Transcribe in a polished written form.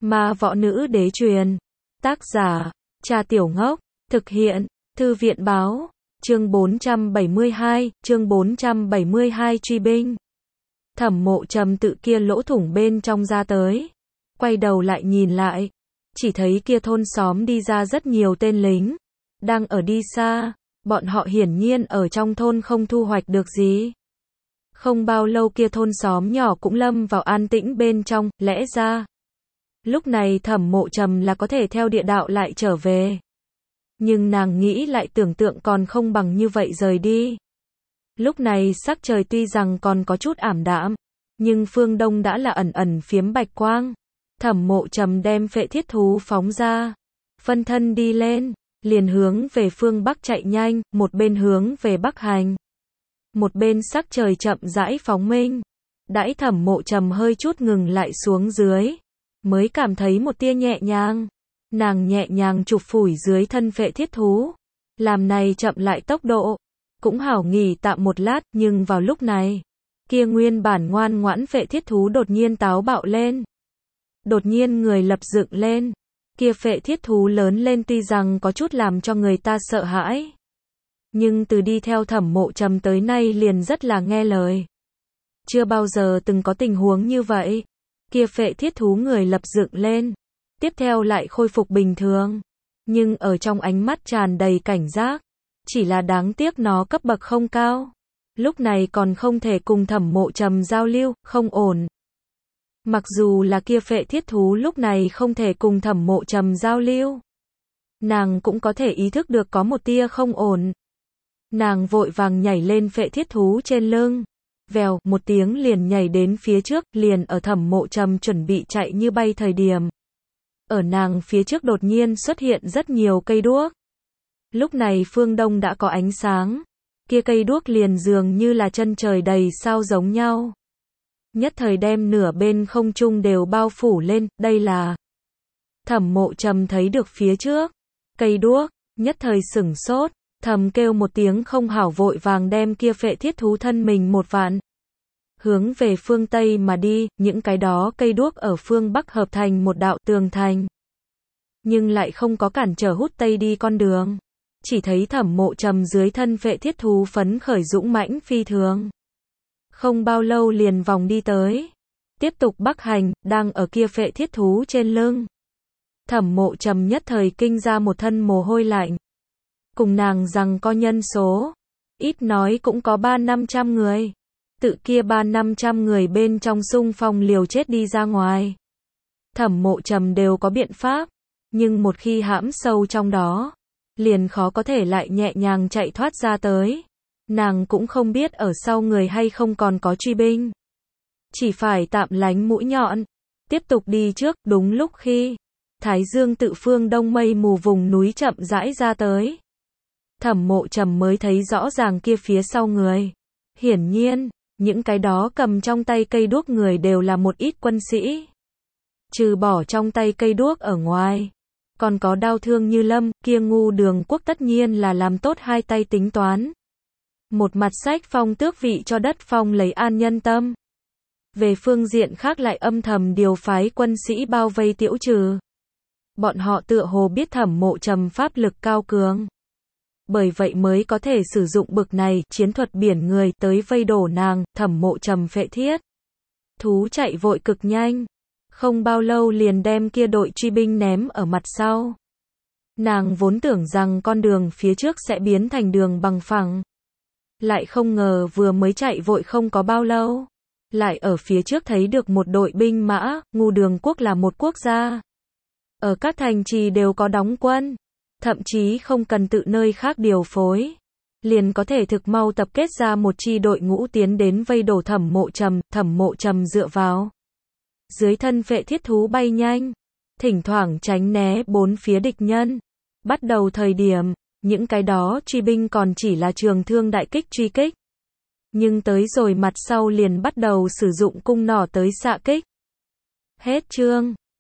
Ma võ nữ đế truyền. Tác giả, Trà Tiểu Ngốc. Thực hiện, Thư viện báo. Chương 472 truy binh. Thẩm Mộ Trầm tự kia lỗ thủng bên trong ra tới. Quay đầu lại nhìn lại. Chỉ thấy kia thôn xóm đi ra rất nhiều tên lính. Đang ở đi xa. Bọn họ hiển nhiên ở trong thôn không thu hoạch được gì. Không bao lâu kia thôn xóm nhỏ cũng lâm vào an tĩnh bên trong, lẽ ra. Lúc này Thẩm Mộ Trầm là có thể theo địa đạo lại trở về. Nhưng nàng nghĩ lại tưởng tượng còn không bằng như vậy rời đi. Lúc này sắc trời tuy rằng còn có chút ảm đạm, nhưng phương đông đã là ẩn ẩn phiếm bạch quang. Thẩm Mộ Trầm đem phệ thiết thú phóng ra, phân thân đi lên, liền hướng về phương bắc chạy nhanh, một bên hướng về bắc hành, một bên sắc trời chậm rãi phóng minh. Đãi Thẩm Mộ Trầm hơi chút ngừng lại xuống dưới, mới cảm thấy một tia nhẹ nhàng. Nàng nhẹ nhàng chụp phủi dưới thân phệ thiết thú, làm này chậm lại tốc độ, cũng hảo nghỉ tạm một lát. Nhưng vào lúc này, kia nguyên bản ngoan ngoãn phệ thiết thú đột nhiên táo bạo lên, đột nhiên người lập dựng lên. Kia phệ thiết thú lớn lên tuy rằng có chút làm cho người ta sợ hãi, nhưng từ đi theo Thẩm Mộ Trầm tới nay liền rất là nghe lời. Chưa bao giờ từng có tình huống như vậy. Kia phệ thiết thú người lập dựng lên, tiếp theo lại khôi phục bình thường, nhưng ở trong ánh mắt tràn đầy cảnh giác. Chỉ là đáng tiếc nó cấp bậc không cao, lúc này còn không thể cùng Thẩm Mộ Trầm giao lưu, không ổn. Mặc dù là kia phệ thiết thú lúc này không thể cùng Thẩm Mộ Trầm giao lưu, nàng cũng có thể ý thức được có một tia không ổn. Nàng vội vàng nhảy lên phệ thiết thú trên lưng, vèo một tiếng liền nhảy đến phía trước. Liền ở Thẩm Mộ Trầm chuẩn bị chạy như bay thời điểm, ở nàng phía trước đột nhiên xuất hiện rất nhiều cây đuốc. Lúc này phương đông đã có ánh sáng, kia cây đuốc liền dường như là chân trời đầy sao giống nhau, nhất thời đem nửa bên không trung đều bao phủ lên. Đây là Thẩm Mộ Trầm thấy được phía trước cây đuốc, nhất thời sửng sốt, thầm kêu một tiếng không hảo, vội vàng đem kia phệ thiết thú thân mình một vạn, hướng về phương Tây mà đi. Những cái đó cây đuốc ở phương Bắc hợp thành một đạo tường thành, nhưng lại không có cản trở hút Tây đi con đường. Chỉ thấy Thẩm Mộ Trầm dưới thân phệ thiết thú phấn khởi dũng mãnh phi thường, không bao lâu liền vòng đi tới, tiếp tục bắc hành. Đang ở kia phệ thiết thú trên lưng, Thẩm Mộ Trầm nhất thời kinh ra một thân mồ hôi lạnh. Cùng nàng rằng có nhân số, ít nói cũng có 300-500 người. Tự kia 300-500 người bên trong xung phong liều chết đi ra ngoài, Thẩm Mộ Trầm đều có biện pháp, nhưng một khi hãm sâu trong đó, liền khó có thể lại nhẹ nhàng chạy thoát ra tới. Nàng cũng không biết ở sau người hay không còn có truy binh, chỉ phải tạm lánh mũi nhọn, tiếp tục đi trước. Đúng lúc khi Thái Dương tự phương đông mây mù vùng núi chậm rãi ra tới, Thẩm Mộ Trầm mới thấy rõ ràng kia phía sau người. Hiển nhiên, những cái đó cầm trong tay cây đuốc người đều là một ít quân sĩ. Trừ bỏ trong tay cây đuốc ở ngoài, còn có đao thương như lâm. Kia Ngu Đường Quốc tất nhiên là làm tốt hai tay tính toán. Một mặt sách phong tước vị cho đất phong lấy an nhân tâm, về phương diện khác lại âm thầm điều phái quân sĩ bao vây Tiễu Trừ. Bọn họ tựa hồ biết Thẩm Mộ Trầm pháp lực cao cường, bởi vậy mới có thể sử dụng bực này chiến thuật biển người tới vây đổ nàng. Thẩm Mộ Trầm phệ thiết thú chạy vội cực nhanh, không bao lâu liền đem kia đội truy binh ném ở mặt sau. Nàng vốn tưởng rằng con đường phía trước sẽ biến thành đường bằng phẳng, lại không ngờ vừa mới chạy vội không có bao lâu, lại ở phía trước thấy được một đội binh mã. Ngu Đường Quốc là một quốc gia, ở các thành trì đều có đóng quân, thậm chí không cần tự nơi khác điều phối, liền có thể thực mau tập kết ra một chi đội ngũ tiến đến vây đổ Thẩm Mộ Trầm. Thẩm Mộ Trầm dựa vào dưới thân phệ thiết thú bay nhanh, thỉnh thoảng tránh né bốn phía địch nhân. Bắt đầu thời điểm, những cái đó truy binh còn chỉ là trường thương đại kích truy kích, nhưng tới rồi mặt sau liền bắt đầu sử dụng cung nỏ tới xạ kích. Hết chương.